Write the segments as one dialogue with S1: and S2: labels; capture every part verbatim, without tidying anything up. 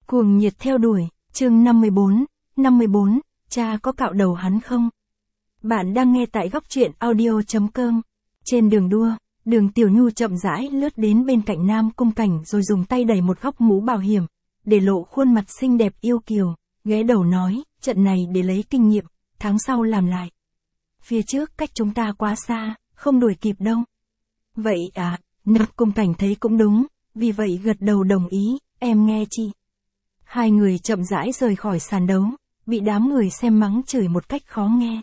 S1: Cuồng nhiệt theo đuổi, chương năm mươi bốn, năm mươi bốn, cha có cạo đầu hắn không? Bạn đang nghe tại góc truyện audio chấm com. Trên đường đua, Đường Tiểu Nhu chậm rãi lướt đến bên cạnh Nam Cung Cảnh rồi dùng tay đẩy một góc mũ bảo hiểm, để lộ khuôn mặt xinh đẹp yêu kiều, ghé đầu nói, trận này để lấy kinh nghiệm, tháng sau làm lại. Phía trước cách chúng ta quá xa, không đuổi kịp đâu. Vậy à, Nam Cung Cảnh thấy cũng đúng, vì vậy gật đầu đồng ý, em nghe chị. Hai người chậm rãi rời khỏi sàn đấu, bị đám người xem mắng chửi một cách khó nghe.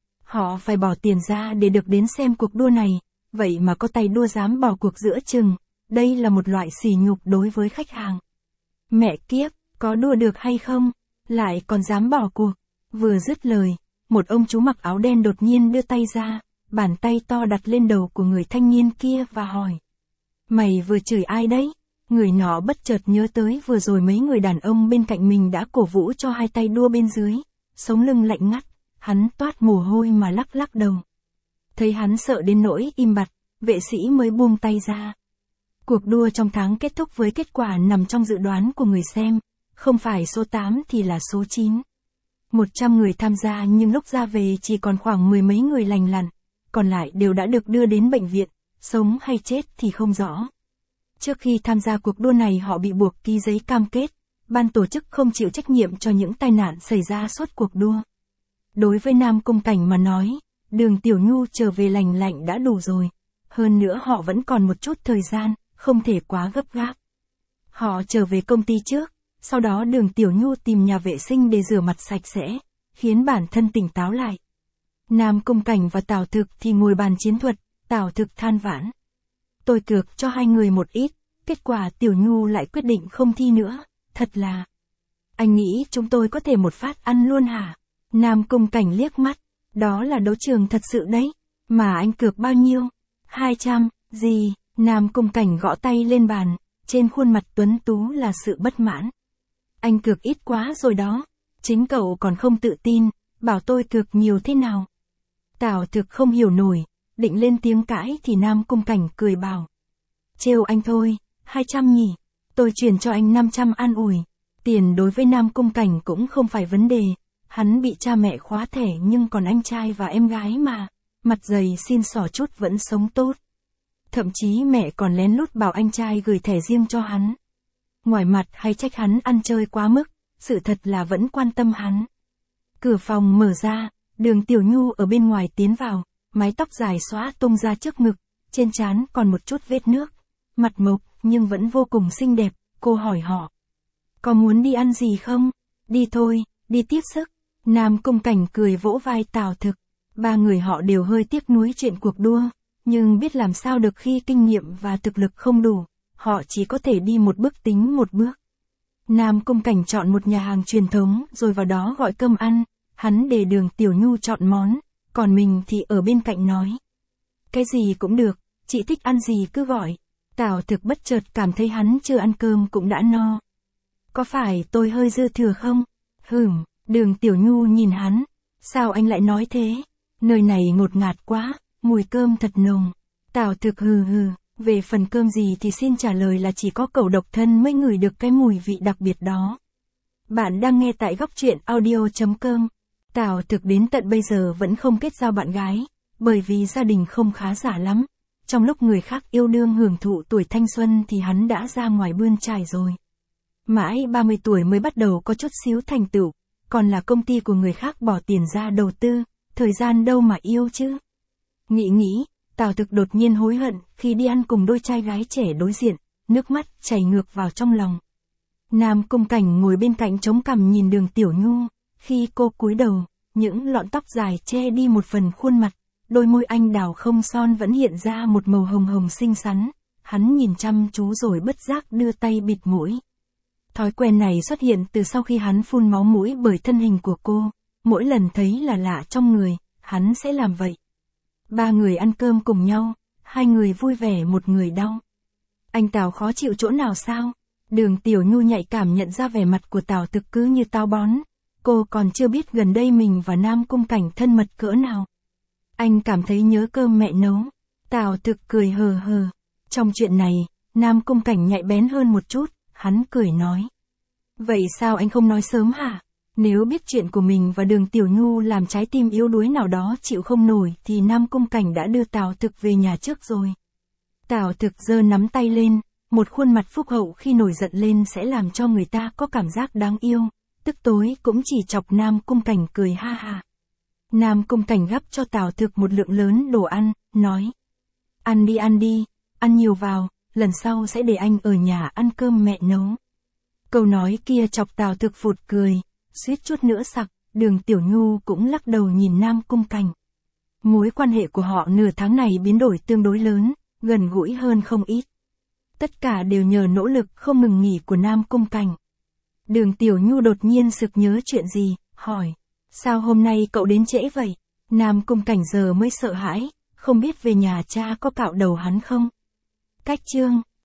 S1: Họ phải bỏ tiền ra để được đến xem cuộc đua này, vậy mà có tay đua dám bỏ cuộc giữa chừng, đây là một loại sỉ nhục đối với khách hàng. Mẹ kiếp, có đua được hay không, lại còn dám bỏ cuộc. Vừa dứt lời, một ông chú mặc áo đen đột nhiên đưa tay ra, bàn tay to đặt lên đầu của người thanh niên kia và hỏi. Mày vừa chửi ai đấy? Người nọ bất chợt nhớ tới vừa rồi mấy người đàn ông bên cạnh mình đã cổ vũ cho hai tay đua bên dưới, sống lưng lạnh ngắt, hắn toát mồ hôi mà lắc lắc đầu. Thấy hắn sợ đến nỗi im bặt, vệ sĩ mới buông tay ra. Cuộc đua trong tháng kết thúc với kết quả nằm trong dự đoán của người xem, không phải số tám thì là số chín. một trăm người tham gia nhưng lúc ra về chỉ còn khoảng mười mấy người lành lặn, còn lại đều đã được đưa đến bệnh viện, sống hay chết thì không rõ. Trước khi tham gia cuộc đua này họ bị buộc ký giấy cam kết, ban tổ chức không chịu trách nhiệm cho những tai nạn xảy ra suốt cuộc đua. Đối với Nam Cung Cảnh mà nói, Đường Tiểu Nhu trở về lành lạnh đã đủ rồi, hơn nữa họ vẫn còn một chút thời gian, không thể quá gấp gáp. Họ trở về công ty trước, sau đó Đường Tiểu Nhu tìm nhà vệ sinh để rửa mặt sạch sẽ, khiến bản thân tỉnh táo lại. Nam Cung Cảnh và Tào Thực thì ngồi bàn chiến thuật, Tào Thực than vãn. Tôi cược cho hai người một ít, kết quả Tiểu Nhu lại quyết định không thi nữa, thật là. Anh nghĩ chúng tôi có thể một phát ăn luôn hả? Nam Cung Cảnh liếc mắt, đó là đấu trường thật sự đấy, mà anh cược bao nhiêu? hai trăm, gì? Nam Cung Cảnh gõ tay lên bàn, trên khuôn mặt tuấn tú là sự bất mãn. Anh cược ít quá rồi đó, chính cậu còn không tự tin, bảo tôi cược nhiều thế nào? Tào Thực không hiểu nổi, định lên tiếng cãi thì Nam Cung Cảnh cười bảo. Trêu anh thôi, hai trăm nhỉ, tôi chuyển cho anh năm trăm an ủi. Tiền đối với Nam Cung Cảnh cũng không phải vấn đề, hắn bị cha mẹ khóa thẻ nhưng còn anh trai và em gái mà, mặt dày xin xỏ chút vẫn sống tốt. Thậm chí mẹ còn lén lút bảo anh trai gửi thẻ riêng cho hắn. Ngoài mặt hay trách hắn ăn chơi quá mức, sự thật là vẫn quan tâm hắn. Cửa phòng mở ra, Đường Tiểu Nhu ở bên ngoài tiến vào, mái tóc dài xõa tung ra trước ngực, trên trán còn một chút vết nước, mặt mộc nhưng vẫn vô cùng xinh đẹp, cô hỏi họ. Có muốn đi ăn gì không? Đi thôi, đi tiếp sức. Nam Cung Cảnh cười vỗ vai Tào Thực, ba người họ đều hơi tiếc nuối chuyện cuộc đua, nhưng biết làm sao được khi kinh nghiệm và thực lực không đủ, họ chỉ có thể đi một bước tính một bước. Nam Cung Cảnh chọn một nhà hàng truyền thống rồi vào đó gọi cơm ăn, hắn để Đường Tiểu Nhu chọn món, còn mình thì ở bên cạnh nói. Cái gì cũng được, chị thích ăn gì cứ gọi. Tào Thực bất chợt cảm thấy hắn chưa ăn cơm cũng đã no. Có phải tôi hơi dư thừa không? Hửm, Đường Tiểu Nhu nhìn hắn. Sao anh lại nói thế? Nơi này ngột ngạt quá, mùi cơm thật nồng. Tào Thực hừ hừ, về phần cơm gì thì xin trả lời là chỉ có cậu độc thân mới ngửi được cái mùi vị đặc biệt đó. Bạn đang nghe tại góc truyện audio chấm com. Tào Thực đến tận bây giờ vẫn không kết giao bạn gái, bởi vì gia đình không khá giả lắm. Trong lúc người khác yêu đương hưởng thụ tuổi thanh xuân thì hắn đã ra ngoài bươn trải rồi. Mãi ba mươi tuổi mới bắt đầu có chút xíu thành tựu, còn là công ty của người khác bỏ tiền ra đầu tư, thời gian đâu mà yêu chứ. Nghĩ nghĩ, Tào Thực đột nhiên hối hận khi đi ăn cùng đôi trai gái trẻ đối diện, nước mắt chảy ngược vào trong lòng. Nam Cung Cảnh ngồi bên cạnh chống cằm nhìn Đường Tiểu Nhu, khi cô cúi đầu, những lọn tóc dài che đi một phần khuôn mặt, đôi môi anh đào không son vẫn hiện ra một màu hồng hồng xinh xắn, hắn nhìn chăm chú rồi bất giác đưa tay bịt mũi. Thói quen này xuất hiện từ sau khi hắn phun máu mũi bởi thân hình của cô, mỗi lần thấy là lạ trong người, hắn sẽ làm vậy. Ba người ăn cơm cùng nhau, hai người vui vẻ một người đau. Anh Tào khó chịu chỗ nào sao? Đường Tiểu Nhu nhạy cảm nhận ra vẻ mặt của Tào Thực cứ như táo bón. Cô còn chưa biết gần đây mình và Nam Cung Cảnh thân mật cỡ nào. Anh cảm thấy nhớ cơm mẹ nấu. Tào Thực cười hờ hờ. Trong chuyện này, Nam Cung Cảnh nhạy bén hơn một chút, hắn cười nói. Vậy sao anh không nói sớm hả? Nếu biết chuyện của mình và Đường Tiểu Nhu làm trái tim yếu đuối nào đó chịu không nổi thì Nam Cung Cảnh đã đưa Tào Thực về nhà trước rồi. Tào Thực giơ nắm tay lên, một khuôn mặt phúc hậu khi nổi giận lên sẽ làm cho người ta có cảm giác đáng yêu, tức tối cũng chỉ chọc Nam Cung Cảnh cười ha ha. Nam Cung Cảnh gắp cho Tào Thực một lượng lớn đồ ăn, nói. Ăn đi ăn đi, ăn nhiều vào, lần sau sẽ để anh ở nhà ăn cơm mẹ nấu. Câu nói kia chọc Tào Thực phụt cười, suýt chút nữa sặc, Đường Tiểu Nhu cũng lắc đầu nhìn Nam Cung Cảnh. Mối quan hệ của họ nửa tháng này biến đổi tương đối lớn, gần gũi hơn không ít. Tất cả đều nhờ nỗ lực không ngừng nghỉ của Nam Cung Cảnh. Đường Tiểu Nhu đột nhiên sực nhớ chuyện gì, hỏi. Sao hôm nay cậu đến trễ vậy? Nam Cung Cảnh giờ mới sợ hãi, không biết về nhà cha có cạo đầu hắn không? Cách chương